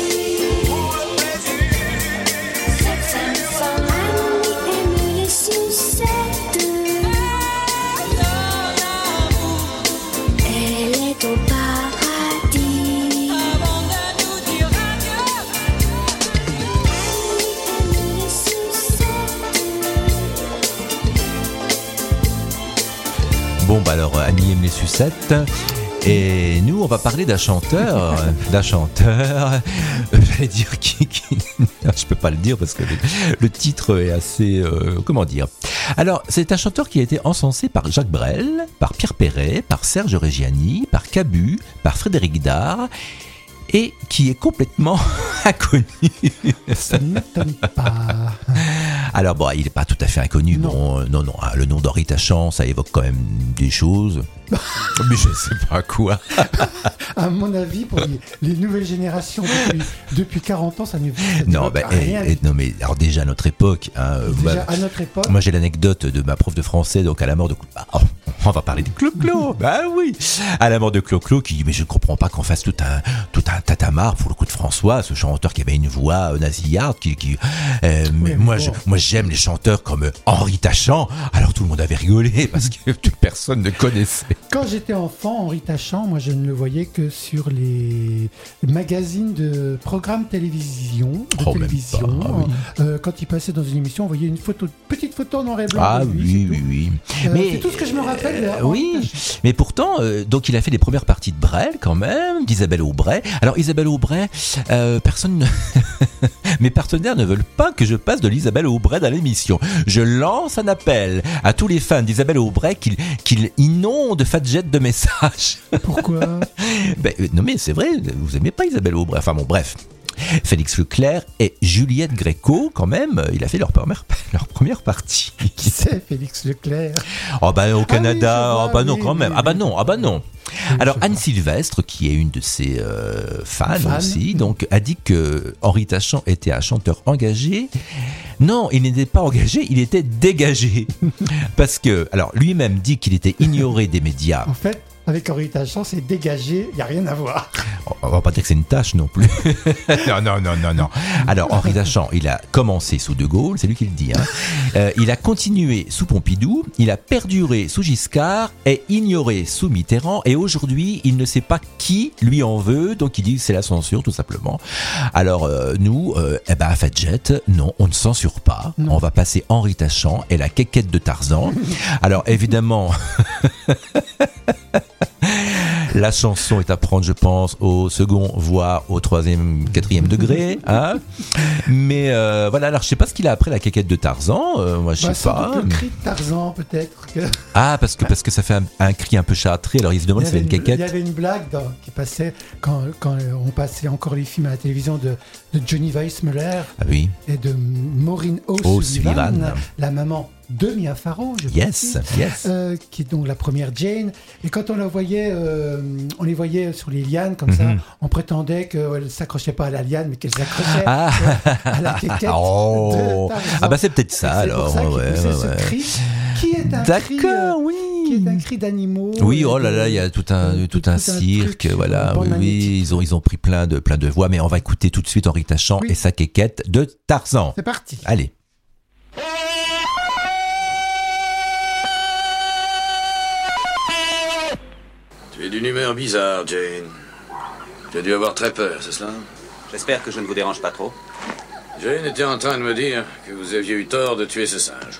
Bon, bah alors, Annie aime les sucettes. Et nous, on va parler d'un chanteur. J'allais dire qui je peux pas le dire parce que le titre est assez... comment dire ? Alors, c'est un chanteur qui a été encensé par Jacques Brel, par Pierre Perret, par Serge Reggiani, par Cabu, par Frédéric Dard, et qui est complètement inconnu. Ça ne m'étonne pas. Alors bon, il n'est pas tout à fait inconnu. Non. Bon, non, le nom d'Henri Tachant, ça évoque quand même des choses. Mais je sais pas quoi. À mon avis, pour les nouvelles générations, depuis 40 ans, ça ne non, bah, rien. Non, mais alors déjà à notre époque. Hein, déjà à notre époque. Moi, j'ai l'anecdote de ma prof de français, donc à la mort de. On va parler de Clo-Clo. Bah oui. À la mort de Clo-Clo, qui dit mais je comprends pas qu'on fasse tout un tatamar pour le coup de François, ce chanteur qui avait une voix nasillarde, moi j'aime les chanteurs comme Henri Tachant. Alors tout le monde avait rigolé parce que toute personne ne connaissait. Quand j'étais enfant, Henri Tachant, moi je ne le voyais que sur les magazines de programmes télévision. Quand il passait dans une émission, on voyait une petite photo en noir et blanc. Ah de lui, oui. Mais c'est tout ce que je me rappelle. Oui, mais pourtant, donc il a fait les premières parties de Brel quand même, d'Isabelle Aubray. Alors Isabelle Aubray, mes partenaires ne veulent pas que je passe de l'Isabelle Aubray dans l'émission. Je lance un appel à tous les fans d'Isabelle Aubray qu'ils inondent Fadjet de messages. Pourquoi ? Non mais c'est vrai, vous aimez pas Isabelle Aubray. Enfin bon, bref. Félix Leclerc et Juliette Gréco, quand même, il a fait leur première partie. Qui c'est, Félix Leclerc ? Oh bah au Canada, oui, non quand même. Ah bah non. Alors Anne Sylvestre, qui est une de ses fans aussi, donc a dit que Henri Tachant était un chanteur engagé. Non, il n'était pas engagé, il était dégagé. Parce que, alors lui-même dit qu'il était ignoré des médias. En fait, avec Henri Tachant, c'est dégagé, il n'y a rien à voir. On va pas dire que c'est une tâche non plus. Non. Alors Henri Tachant, il a commencé sous De Gaulle, c'est lui qui le dit. Il a continué sous Pompidou, il a perduré sous Giscard et ignoré sous Mitterrand. Et aujourd'hui, il ne sait pas qui lui en veut, donc il dit que c'est la censure tout simplement. Alors nous, à Fadjet, non, on ne censure pas. Non. On va passer Henri Tachant et la quéquette de Tarzan. Alors évidemment... La chanson est à prendre, je pense, au second, voire au 3e, 4e degré. Hein. Mais voilà, alors je sais pas ce qu'il a après la quéquette de Tarzan. Moi, je sais pas. Le cri de Tarzan, peut-être. Ah, parce que ça fait un cri un peu châtré. Alors il se demande si c'est une quéquette. Il y avait une blague qui passait quand on passait encore les films à la télévision de Johnny Weissmuller et de Maureen O'Sullivan, la maman de Mia Farrow, je pense. Yes. Qui est donc la première Jane. Et quand on les voyait sur les lianes comme ça, on prétendait qu'elle ne s'accrochait pas à la liane, mais qu'elle s'accrochait à la quéquette de Tarzan. Ah bah c'est peut-être ça alors. C'est pour ça qu'il poussait ce cri, qui est un cri... Qui est un cri d'animaux. Oui, oh là là, il y a tout un cirque, truc, voilà. Oui, ils ont pris plein de voix, mais on va écouter tout de suite Henri Tachant et sa quéquette de Tarzan. C'est parti. Allez. Tu es d'une humeur bizarre, Jane. Tu as dû avoir très peur, c'est cela ? J'espère que je ne vous dérange pas trop. Jane était en train de me dire que vous aviez eu tort de tuer ce singe.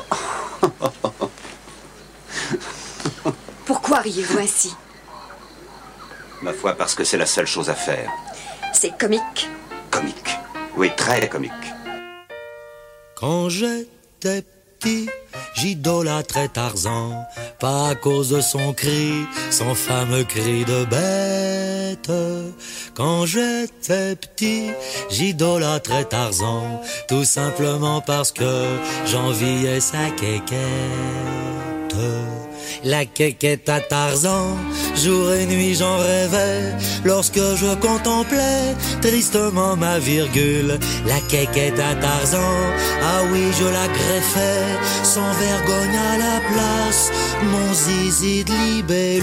Pourquoi riez-vous ainsi ? Ma foi, parce que c'est la seule chose à faire. C'est comique. Comique. Oui, très comique. Quand j'étais petit, j'idolâtrais Tarzan, pas à cause de son cri, son fameux cri de bête. bêtes. Quand j'étais petit, j'idolâtrais Tarzan, tout simplement parce que j'enviais sa quéquette. La quéquette à Tarzan, jour et nuit j'en rêvais, lorsque je contemplais tristement ma virgule. La quéquette à Tarzan, ah oui je la greffais, sans vergogne à la place, mon zizi de libellule.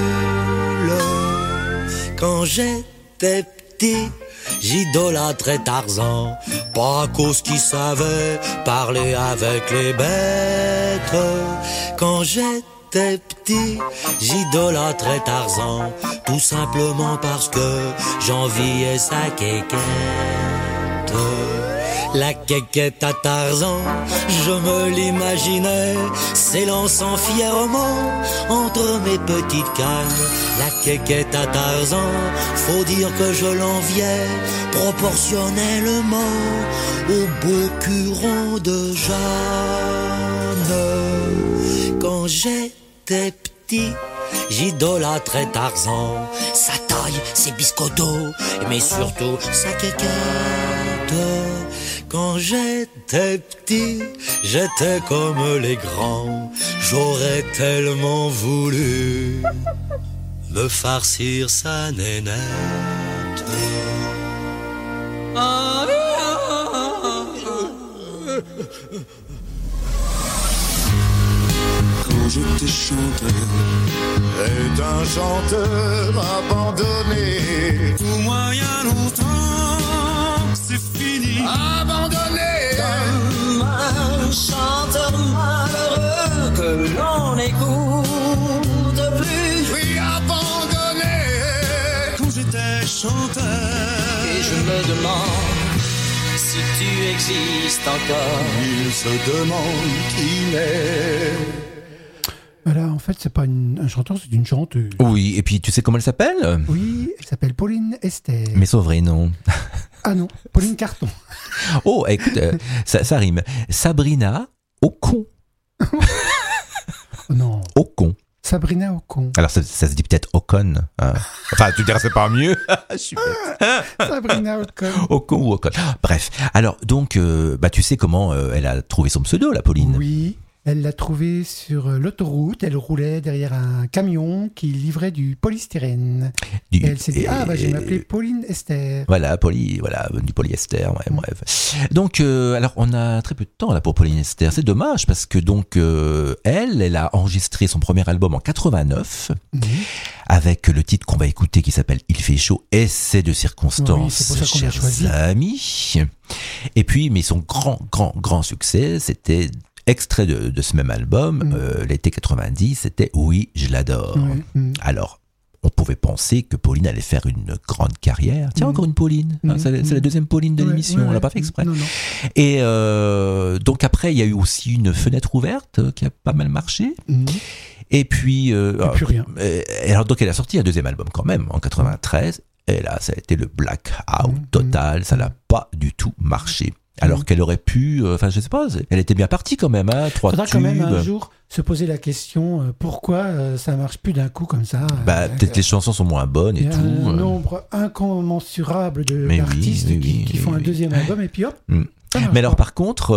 Quand j'étais petit, j'idolâtrais Tarzan, pas à cause qu'il savait parler avec les bêtes. Quand j'étais petit, j'idolâtrais Tarzan, tout simplement parce que j'enviais sa quéquette. La quéquette à Tarzan, je me l'imaginais s'élançant fièrement entre mes petites cannes. La quéquette à Tarzan, faut dire que je l'enviais proportionnellement au beau curon de Jeanne. Quand j'étais petit, j'idolâtrais Tarzan, sa taille, ses biscottos, mais surtout sa quéquette. Quand j'étais petit, j'étais comme les grands, j'aurais tellement voulu me farcir sa nénette. Quand j'étais chanteur, est un chanteur abandonné. Pour moi, il y a longtemps, c'est fini. Abandonné. Un chanteur malheureux que l'on n'écoute plus. Oui, abandonné. Quand j'étais chanteur, et je me demande si tu existes encore. Il se demande qui n'est. Voilà, en fait, c'est pas un chanteur, c'est une chanteuse. Oui, et puis tu sais comment elle s'appelle ? Oui, elle s'appelle Pauline Esther. Mais son vrai nom. Ah non, Pauline Carton. Oh, écoute, ça rime. Sabrina Ocon. Non. Ocon. Sabrina Ocon. Alors ça se dit peut-être Ocon. Hein. Enfin, tu dirais c'est pas mieux. Je suis bête. Sabrina Ocon. Ocon ou Ocon. Bref. Alors donc, tu sais comment elle a trouvé son pseudo, la Pauline ? Oui. Elle l'a trouvé sur l'autoroute. Elle roulait derrière un camion qui livrait du polystyrène. Et elle s'est dit, je vais m'appeler Pauline Esther. Voilà, du polyester, ouais, bref. Donc, alors, on a très peu de temps là pour Pauline Esther. C'est dommage parce que donc, elle a enregistré son premier album en 89 avec le titre qu'on va écouter qui s'appelle « Il fait chaud » et c'est de circonstances, oui, c'est pour ça chers amis. Et puis, mais son grand succès, c'était... Extrait de ce même album, l'été 90, c'était « Oui, je l'adore ». Alors, on pouvait penser que Pauline allait faire une grande carrière. Tiens, encore une Pauline. C'est la deuxième Pauline de l'émission, on l'a pas fait exprès. Non. Et donc après, il y a eu aussi une fenêtre ouverte qui a pas mal marché. Et puis... plus rien. Alors, donc, elle a sorti un deuxième album quand même, en 93. Et là, ça a été le blackout total. Ça n'a pas du tout marché. Alors qu'elle aurait pu, je sais pas, elle était bien partie quand même, hein, 3 tubes. Faudra quand même un jour se poser la question, pourquoi ça marche plus d'un coup comme ça. Peut-être les chansons sont moins bonnes et tout. Un nombre incommensurable d'artistes qui font un deuxième album et puis hop. Mais alors par contre,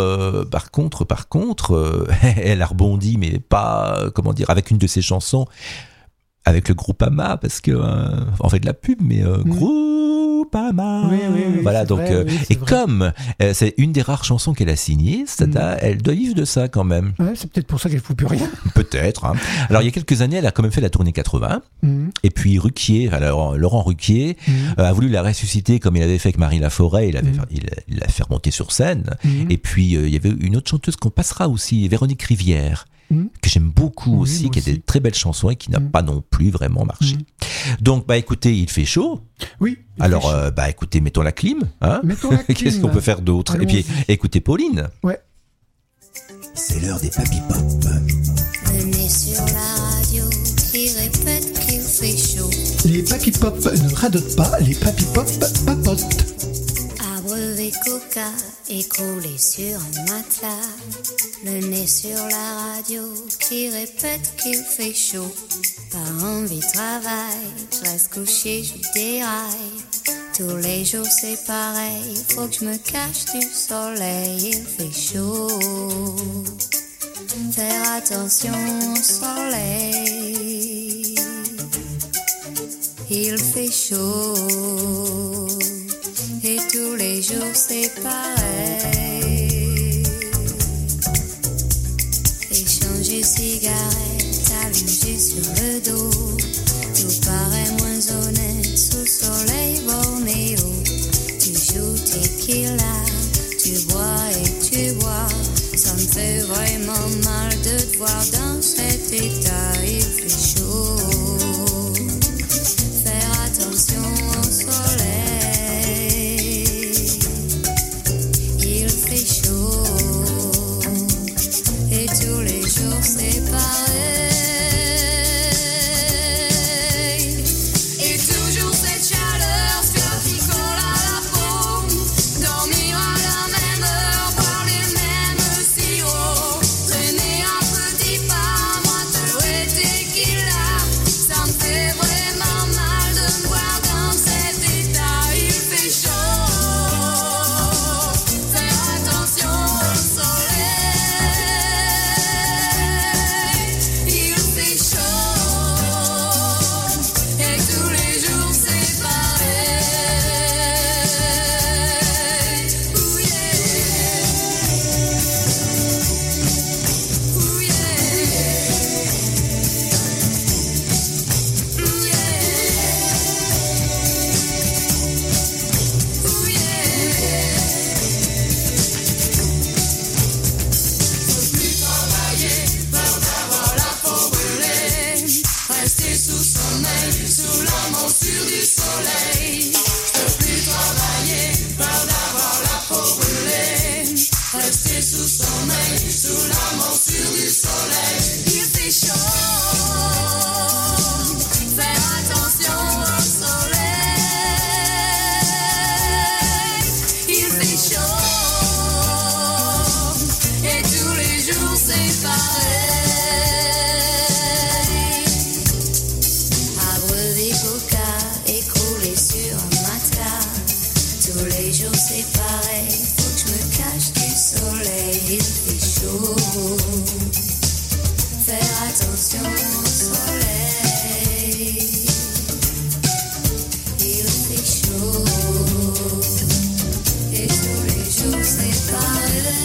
elle a rebondi, mais pas, avec une de ses chansons, avec le groupe Ama, parce que on fait de la pub, mais Groupama. Oui, voilà, donc vrai, et vrai. Comme c'est une des rares chansons qu'elle a signées, elle doit vivre de ça quand même. Ouais, c'est peut-être pour ça qu'elle fout plus rien. Peut-être. Hein. Alors il y a quelques années, elle a quand même fait la tournée 80. Et puis Laurent Ruquier a voulu la ressusciter comme il avait fait avec Marie Laforêt. Il l'a fait remonter sur scène. Et puis il y avait une autre chanteuse qu'on passera aussi, Véronique Rivière. Que j'aime beaucoup aussi, qui a des très belles chansons et qui n'a pas non plus vraiment marché. Donc, écoutez, il fait chaud. Oui. Alors, écoutez, mettons la clim. Hein. Mettons la clim. Qu'est-ce qu'on peut faire d'autre ? Et puis, écoutez Pauline. Ouais. C'est l'heure des Papy Pop. Venez sur la radio qui répète qu'il fait chaud. Les Papy Pop ne radotent pas, les Papy Pop papotent. Abreuvé des coca écroulés sur un matelas, le nez sur la radio qui répète qu'il fait chaud. Pas envie de travail, je reste couché, je déraille. Tous les jours c'est pareil, faut que je me cache du soleil, il fait chaud. Faire attention au soleil, il fait chaud. Et tous les jours c'est pareil. Échanger cigarettes allongées sur le dos, tout paraît moins honnête sous soleil bornéo. Tu joues tequila, tu bois et tu bois. Ça me fait vraiment mal de te voir dans cet état, il fait chaud. Faire attention au soleil, il fait chaud. Et tous les jours c'est pareil. Et toujours cette chaleur qui colle à la peau. Dormir à la même heure, boire les mêmes sirops. Traîner un petit pas, moi te et tequila. Ça me fait vraiment mal de me voir dans cet état, il fait chaud. Faire attention au soleil, il fait chaud. Et tous les jours c'est pareil. Ouh yeah. Ouh yeah. Ouh yeah. Ouh yeah. Faut plus travailler, peur d'avoir la peau brûlée. Rester sous sommeil, sous la monture du soleil. Faut plus travailler, peur d'avoir la peau brûlée. Rester sous sommeil, sous la monture du soleil. Il fait chaud. Faire attention au soleil, il fait chaud. Et tous les jours c'est pareil. Abreuver coca écroulé sur un matelas. Tous les jours c'est pareil, faut que je me cache du soleil, il fait chaud. Faire attention au soleil, il fait chaud. Et tous les jours c'est pareil.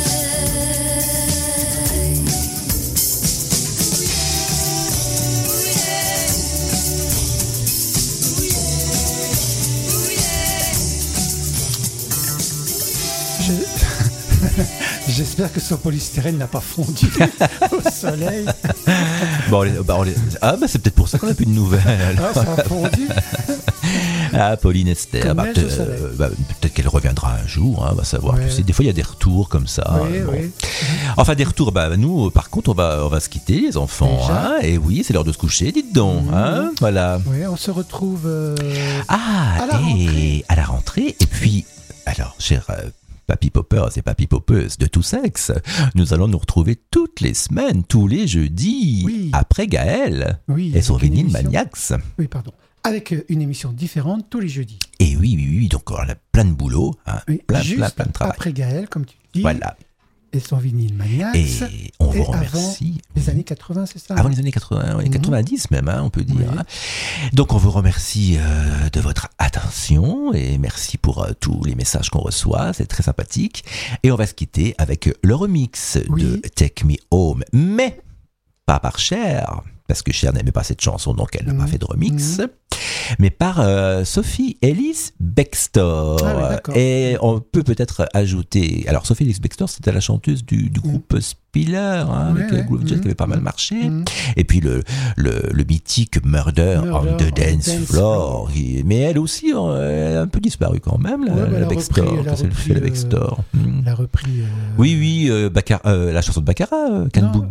J'espère que son polystyrène n'a pas fondu au soleil. Bon, c'est peut-être pour ça qu'on n'a plus de nouvelles. Ah, ça a fondu. Ah, Pauline Esther, Comme neige au soleil. peut-être qu'elle reviendra un jour, hein, on va savoir. Ouais. Tu sais, des fois il y a des retours comme ça. Oui, bon. oui. Enfin, des retours, nous, par contre, on va se quitter, les enfants. Déjà Hein, et oui, c'est l'heure de se coucher, dites donc. Hein, voilà. Oui, on se retrouve à la rentrée. Et puis, alors, cher Papy Poppers et Papy Poppeuses de tout sexe, nous allons nous retrouver toutes les semaines, tous les jeudis, après Gaël et son Vinyl Maniacs. Oui, pardon. Avec une émission différente tous les jeudis. Et oui, donc on a plein de boulot, hein, plein de travail. Après Gaël, comme tu dis. Voilà. Et son Vinyl Maniacs. Et on vous remercie. Avant les années 80, c'est ça? Avant les années 80, 90 même, hein, on peut dire. Oui. Hein. Donc on vous remercie de votre attention et merci pour tous les messages qu'on reçoit, c'est très sympathique. Et on va se quitter avec le remix de Take Me Home, mais pas par Cher, parce que Cher n'aimait pas cette chanson, donc elle n'a pas fait de remix, mais par Sophie Ellis Bextor. Ah oui, et on peut peut-être ajouter... Alors, Sophie Ellis Bextor, c'était la chanteuse du groupe Spiller, hein, avec Groove Jet qui avait pas mal marché. Et puis le mythique Murder on the Dance Floor. Mais elle aussi, elle a un peu disparu quand même, la Bextor. Elle a repris... Oui, la chanson de Baccarat, Can Boogie.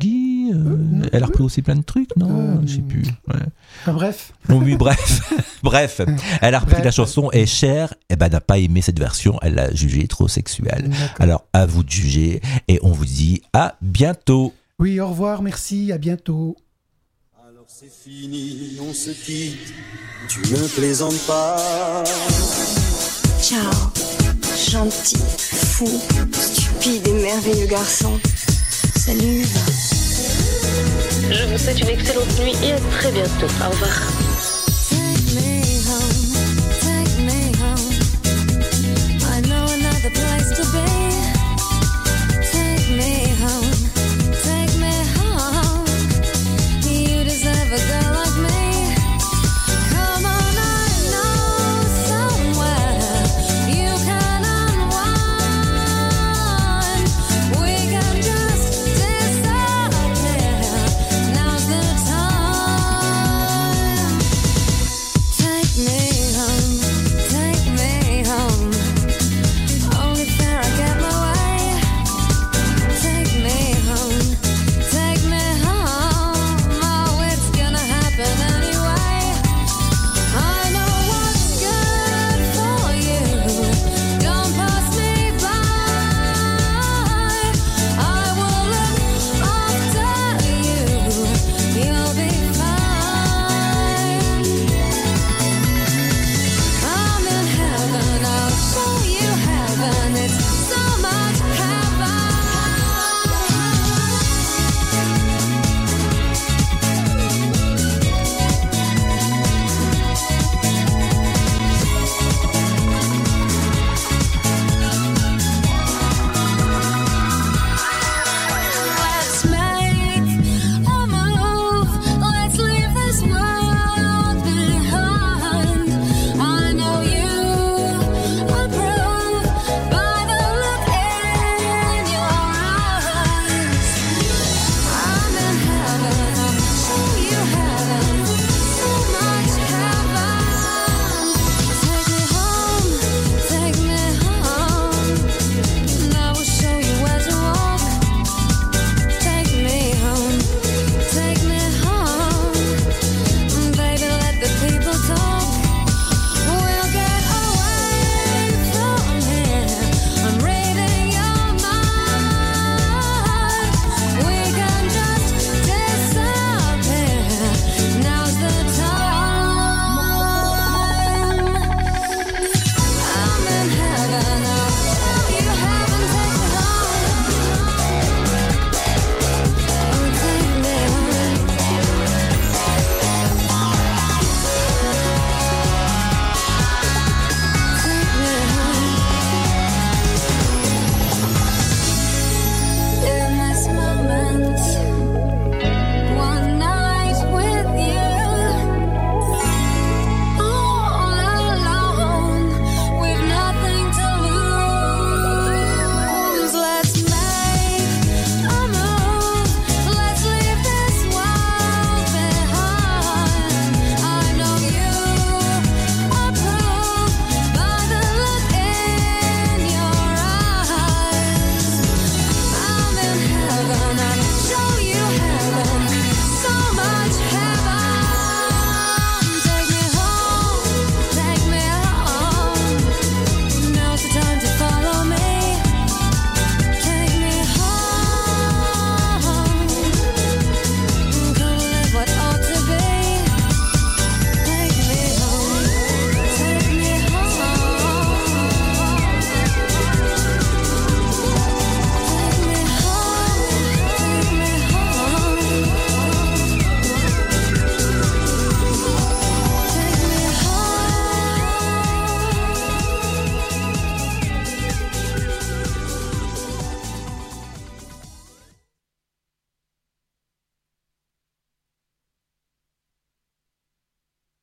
aussi. Elle a repris aussi plein de trucs, non je sais plus. Ouais. Bref. Oui, bref. Elle a repris la chanson et Cher, n'a pas aimé cette version. Elle l'a jugée trop sexuelle. Alors, à vous de juger et on vous dit à bientôt. Oui, au revoir, merci, à bientôt. Alors c'est fini, on se quitte. Tu me plaisantes pas. Ciao, gentil, fou, stupide et merveilleux garçon. Salut, Eva. Je vous souhaite une excellente nuit et à très bientôt. Au revoir.